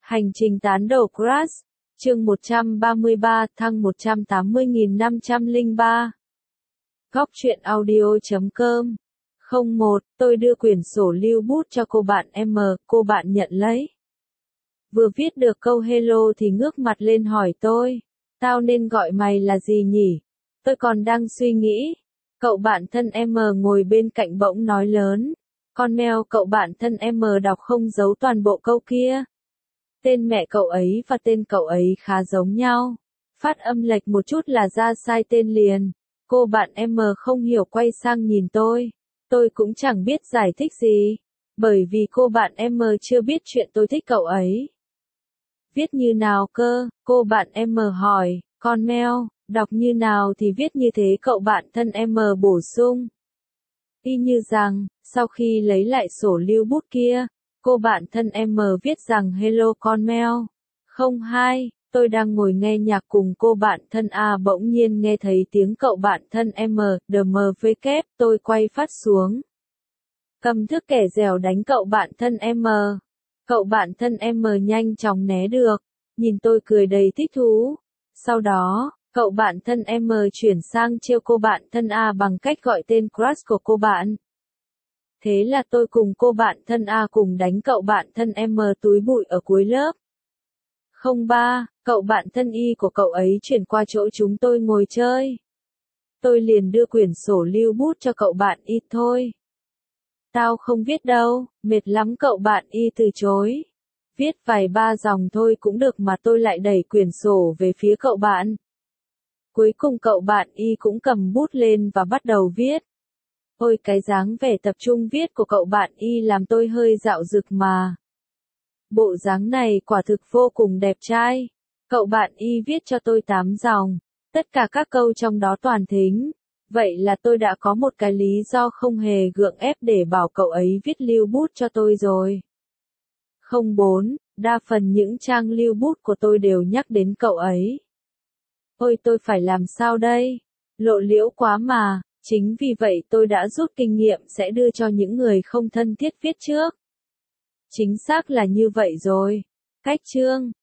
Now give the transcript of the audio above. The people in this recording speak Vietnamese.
Hành trình tán đầu Crush, chương 133, thăng 180.503. Góc truyện audio.com 01, tôi đưa quyển sổ lưu bút cho cô bạn M, cô bạn nhận lấy. Vừa viết được câu hello thì ngước mặt lên hỏi tôi, tao nên gọi mày là gì nhỉ? Tôi còn đang suy nghĩ. Cậu bạn thân M ngồi bên cạnh bỗng nói lớn, con mèo. Cậu bạn thân M đọc không giấu toàn bộ câu kia. Tên mẹ cậu ấy và tên cậu ấy khá giống nhau. Phát âm lệch một chút là ra sai tên liền. Cô bạn M không hiểu quay sang nhìn tôi. Tôi cũng chẳng biết giải thích gì. Bởi vì cô bạn M chưa biết chuyện tôi thích cậu ấy. Viết như nào cơ? Cô bạn M hỏi. Con mèo, đọc như nào thì viết như thế. Cậu bạn thân M bổ sung. Y như rằng, sau khi lấy lại sổ lưu bút kia, cô bạn thân M viết rằng hello con mèo. 02, tôi đang ngồi nghe nhạc cùng cô bạn thân A bỗng nhiên nghe thấy tiếng cậu bạn thân M, DMVK, tôi quay phát xuống. Cầm thước kẻ dẻo đánh cậu bạn thân M. Cậu bạn thân M nhanh chóng né được, nhìn tôi cười đầy thích thú. Sau đó, cậu bạn thân M chuyển sang trêu cô bạn thân A bằng cách gọi tên crush của cô bạn. Thế là tôi cùng cô bạn thân A cùng đánh cậu bạn thân M túi bụi ở cuối lớp. 03, cậu bạn thân Y của cậu ấy chuyển qua chỗ chúng tôi ngồi chơi. Tôi liền đưa quyển sổ lưu bút cho cậu bạn Y thôi. Tao không viết đâu, mệt lắm. Cậu bạn Y từ chối. Viết vài ba dòng thôi cũng được mà. Tôi lại đẩy quyển sổ về phía cậu bạn. Cuối cùng cậu bạn Y cũng cầm bút lên và bắt đầu viết. Ôi cái dáng vẻ tập trung viết của cậu bạn Y làm tôi hơi dạo dực mà. Bộ dáng này quả thực vô cùng đẹp trai. Cậu bạn Y viết cho tôi 8 dòng, tất cả các câu trong đó toàn thính. Vậy là tôi đã có một cái lý do không hề gượng ép để bảo cậu ấy viết lưu bút cho tôi rồi. 04, đa phần những trang lưu bút của tôi đều nhắc đến cậu ấy. Ôi tôi phải làm sao đây? Lộ liễu quá mà. Chính vì vậy tôi đã rút kinh nghiệm sẽ đưa cho những người không thân thiết viết trước. Chính xác là như vậy rồi. Cách chương